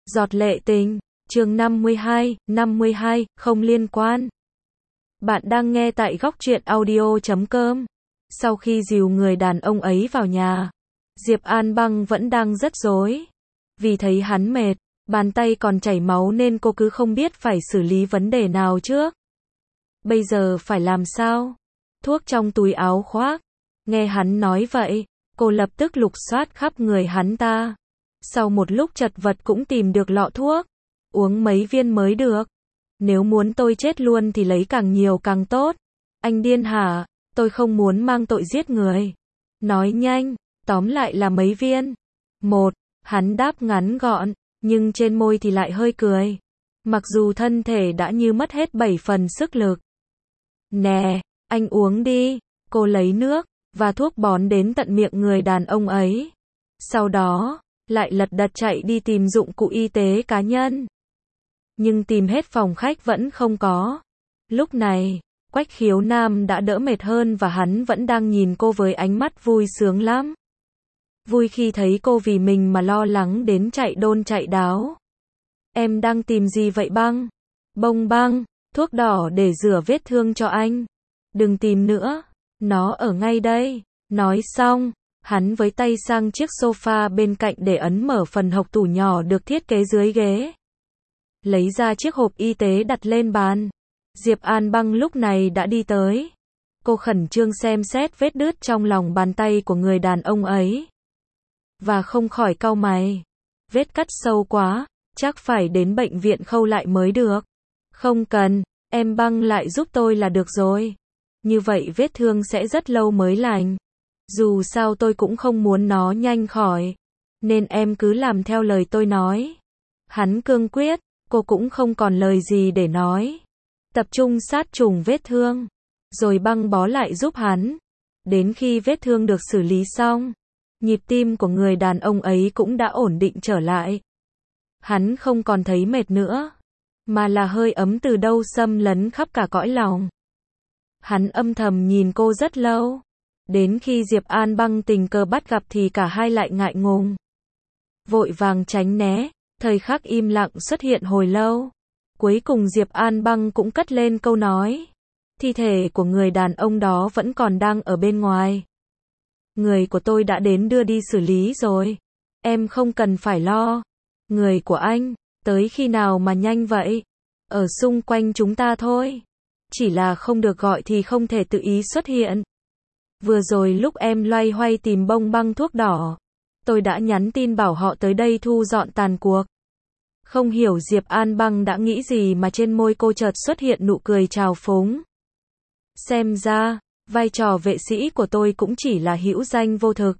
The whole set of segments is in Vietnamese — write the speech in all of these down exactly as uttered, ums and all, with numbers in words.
Giọt lệ tình, chương năm mươi hai, năm mươi hai, không liên quan. Bạn đang nghe tại góc truyện audio chấm com. Sau khi dìu người đàn ông ấy vào nhà, Diệp An Băng vẫn đang rất rối. Vì thấy hắn mệt, bàn tay còn chảy máu nên cô cứ không biết phải xử lý vấn đề nào trước. Bây giờ phải làm sao? Thuốc trong túi áo khoác. Nghe hắn nói vậy, cô lập tức lục soát khắp người hắn ta. Sau một lúc chật vật cũng tìm được lọ thuốc. Uống mấy viên mới được. Nếu muốn tôi chết luôn thì lấy càng nhiều càng tốt. Anh điên hả? Tôi không muốn mang tội giết người. Nói nhanh, tóm lại là mấy viên. Một, hắn đáp ngắn gọn, nhưng trên môi thì lại hơi cười. Mặc dù thân thể đã như mất hết bảy phần sức lực. Nè, anh uống đi. Cô lấy nước và thuốc bón đến tận miệng người đàn ông ấy. Sau đó, lại lật đật chạy đi tìm dụng cụ y tế cá nhân. Nhưng tìm hết phòng khách vẫn không có. Lúc này, Quách Khiếu Nam đã đỡ mệt hơn và hắn vẫn đang nhìn cô với ánh mắt vui sướng lắm. Vui khi thấy cô vì mình mà lo lắng đến chạy đôn chạy đáo. Em đang tìm gì vậy Băng? Bông Băng, thuốc đỏ để rửa vết thương cho anh. Đừng tìm nữa, nó ở ngay đây. Nói xong, hắn với tay sang chiếc sofa bên cạnh để ấn mở phần hộc tủ nhỏ được thiết kế dưới ghế. Lấy ra chiếc hộp y tế đặt lên bàn. Diệp An Băng lúc này đã đi tới. Cô khẩn trương xem xét vết đứt trong lòng bàn tay của người đàn ông ấy. Và không khỏi cau mày. Vết cắt sâu quá, chắc phải đến bệnh viện khâu lại mới được. Không cần, em băng lại giúp tôi là được rồi. Như vậy vết thương sẽ rất lâu mới lành. Dù sao tôi cũng không muốn nó nhanh khỏi. Nên em cứ làm theo lời tôi nói. Hắn cương quyết, cô cũng không còn lời gì để nói. Tập trung sát trùng vết thương. Rồi băng bó lại giúp hắn. Đến khi vết thương được xử lý xong, nhịp tim của người đàn ông ấy cũng đã ổn định trở lại. Hắn không còn thấy mệt nữa. Mà là hơi ấm từ đâu xâm lấn khắp cả cõi lòng. Hắn âm thầm nhìn cô rất lâu. Đến khi Diệp An Băng tình cờ bắt gặp thì cả hai lại ngại ngùng. Vội vàng tránh né, thời khắc im lặng xuất hiện hồi lâu. Cuối cùng Diệp An Băng cũng cất lên câu nói. Thi thể của người đàn ông đó vẫn còn đang ở bên ngoài. Người của tôi đã đến đưa đi xử lý rồi. Em không cần phải lo. Người của anh, tới khi nào mà nhanh vậy? Ở xung quanh chúng ta thôi. Chỉ là không được gọi thì không thể tự ý xuất hiện. Vừa rồi lúc em loay hoay tìm bông băng thuốc đỏ, tôi đã nhắn tin bảo họ tới đây thu dọn tàn cuộc. Không hiểu Diệp An Băng đã nghĩ gì mà trên môi cô chợt xuất hiện nụ cười trào phúng. Xem ra, vai trò vệ sĩ của tôi cũng chỉ là hữu danh vô thực.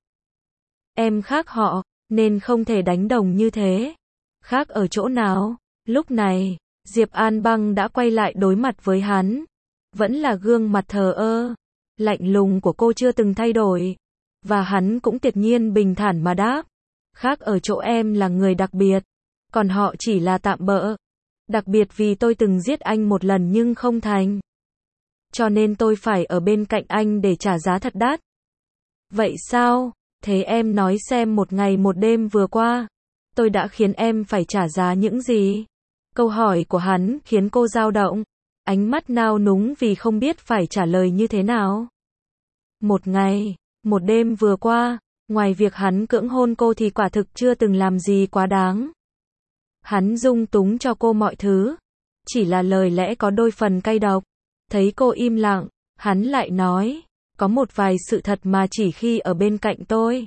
Em khác họ, nên không thể đánh đồng như thế. Khác ở chỗ nào? Lúc này, Diệp An Băng đã quay lại đối mặt với hắn. Vẫn là gương mặt thờ ơ, lạnh lùng của cô chưa từng thay đổi. Và hắn cũng tuyệt nhiên bình thản mà đáp. Khác ở chỗ em là người đặc biệt. Còn họ chỉ là tạm bợ. Đặc biệt vì tôi từng giết anh một lần nhưng không thành. Cho nên tôi phải ở bên cạnh anh để trả giá thật đắt. Vậy sao? Thế em nói xem một ngày một đêm vừa qua, tôi đã khiến em phải trả giá những gì? Câu hỏi của hắn khiến cô dao động. Ánh mắt nao núng vì không biết phải trả lời như thế nào. Một ngày, một đêm vừa qua, ngoài việc hắn cưỡng hôn cô thì quả thực chưa từng làm gì quá đáng. Hắn dung túng cho cô mọi thứ. Chỉ là lời lẽ có đôi phần cay độc. Thấy cô im lặng, hắn lại nói. Có một vài sự thật mà chỉ khi ở bên cạnh tôi,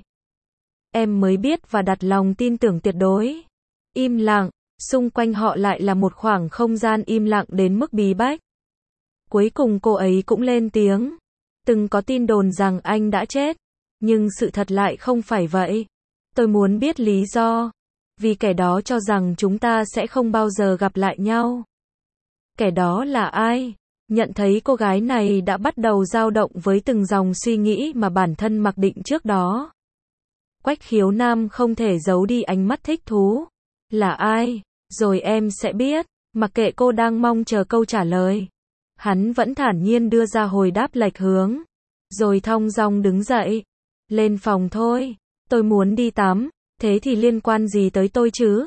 em mới biết và đặt lòng tin tưởng tuyệt đối. Im lặng, xung quanh họ lại là một khoảng không gian im lặng đến mức bí bách. Cuối cùng cô ấy cũng lên tiếng. Từng có tin đồn rằng anh đã chết. Nhưng sự thật lại không phải vậy. Tôi muốn biết lý do. Vì kẻ đó cho rằng chúng ta sẽ không bao giờ gặp lại nhau. Kẻ đó là ai? Nhận thấy cô gái này đã bắt đầu dao động với từng dòng suy nghĩ mà bản thân mặc định trước đó. Quách Khiếu Nam không thể giấu đi ánh mắt thích thú. Là ai? Rồi em sẽ biết. Mặc kệ cô đang mong chờ câu trả lời. Hắn vẫn thản nhiên đưa ra hồi đáp lệch hướng. Rồi thong dong đứng dậy. Lên phòng thôi. Tôi muốn đi tắm. Thế thì liên quan gì tới tôi chứ?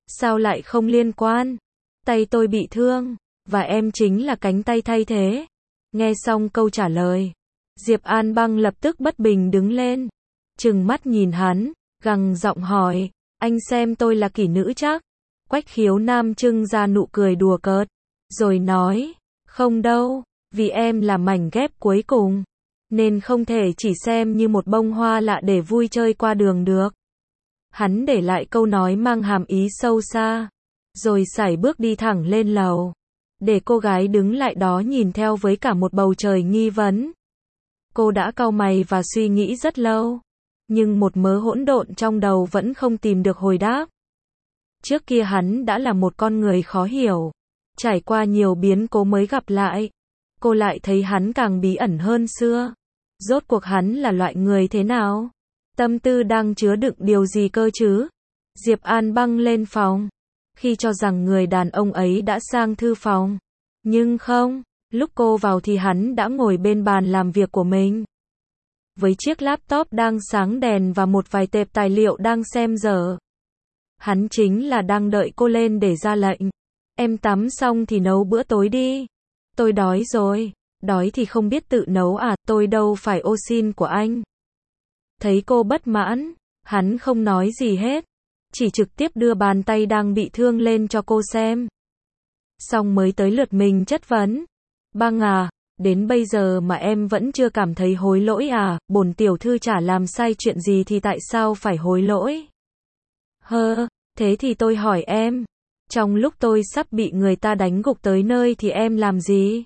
Sao lại không liên quan? Tay tôi bị thương, và em chính là cánh tay thay thế. Nghe xong câu trả lời, Diệp An Băng lập tức bất bình đứng lên, trừng mắt nhìn hắn, gằn giọng hỏi, anh xem tôi là kỹ nữ chắc? Quách Khiếu Nam trưng ra nụ cười đùa cợt, rồi nói, không đâu, vì em là mảnh ghép cuối cùng, nên không thể chỉ xem như một bông hoa lạ để vui chơi qua đường được. Hắn để lại câu nói mang hàm ý sâu xa, rồi sải bước đi thẳng lên lầu, để cô gái đứng lại đó nhìn theo với cả một bầu trời nghi vấn. Cô đã cau mày và suy nghĩ rất lâu, nhưng một mớ hỗn độn trong đầu vẫn không tìm được hồi đáp. Trước kia hắn đã là một con người khó hiểu, trải qua nhiều biến cố mới gặp lại, cô lại thấy hắn càng bí ẩn hơn xưa. Rốt cuộc hắn là loại người thế nào? Tâm tư đang chứa đựng điều gì cơ chứ? Diệp An Băng lên phòng, khi cho rằng người đàn ông ấy đã sang thư phòng. Nhưng không, lúc cô vào thì hắn đã ngồi bên bàn làm việc của mình, với chiếc laptop đang sáng đèn và một vài tệp tài liệu đang xem dở. Hắn chính là đang đợi cô lên để ra lệnh. Em tắm xong thì nấu bữa tối đi. Tôi đói rồi. Đói thì không biết tự nấu à, tôi đâu phải ô xin của anh. Thấy cô bất mãn, hắn không nói gì hết, chỉ trực tiếp đưa bàn tay đang bị thương lên cho cô xem. Xong mới tới lượt mình chất vấn. Băng à, đến bây giờ mà em vẫn chưa cảm thấy hối lỗi à, bổn tiểu thư chả làm sai chuyện gì thì tại sao phải hối lỗi? Hơ, thế thì tôi hỏi em, trong lúc tôi sắp bị người ta đánh gục tới nơi thì em làm gì?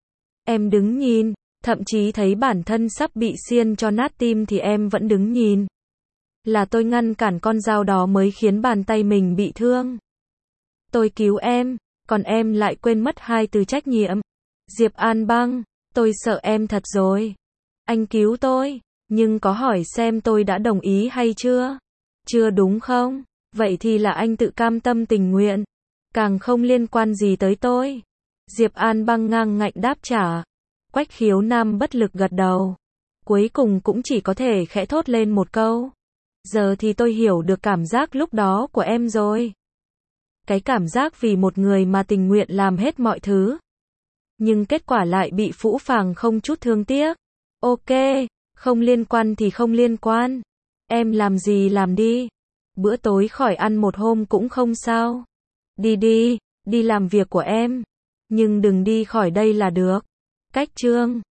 Em đứng nhìn, thậm chí thấy bản thân sắp bị xiên cho nát tim thì em vẫn đứng nhìn. Là tôi ngăn cản con dao đó mới khiến bàn tay mình bị thương. Tôi cứu em, còn em lại quên mất hai từ trách nhiệm. Diệp An Băng, tôi sợ em thật rồi. Anh cứu tôi, nhưng có hỏi xem tôi đã đồng ý hay chưa? Chưa đúng không? Vậy thì là anh tự cam tâm tình nguyện, càng không liên quan gì tới tôi. Diệp An Băng ngang ngạnh đáp trả. Quách Khiếu Nam bất lực gật đầu, cuối cùng cũng chỉ có thể khẽ thốt lên một câu. Giờ thì tôi hiểu được cảm giác lúc đó của em rồi. Cái cảm giác vì một người mà tình nguyện làm hết mọi thứ, nhưng kết quả lại bị phũ phàng không chút thương tiếc. Ok, không liên quan thì không liên quan. Em làm gì làm đi. Bữa tối khỏi ăn một hôm cũng không sao. Đi đi, đi làm việc của em. Nhưng đừng đi khỏi đây là được. Cách chương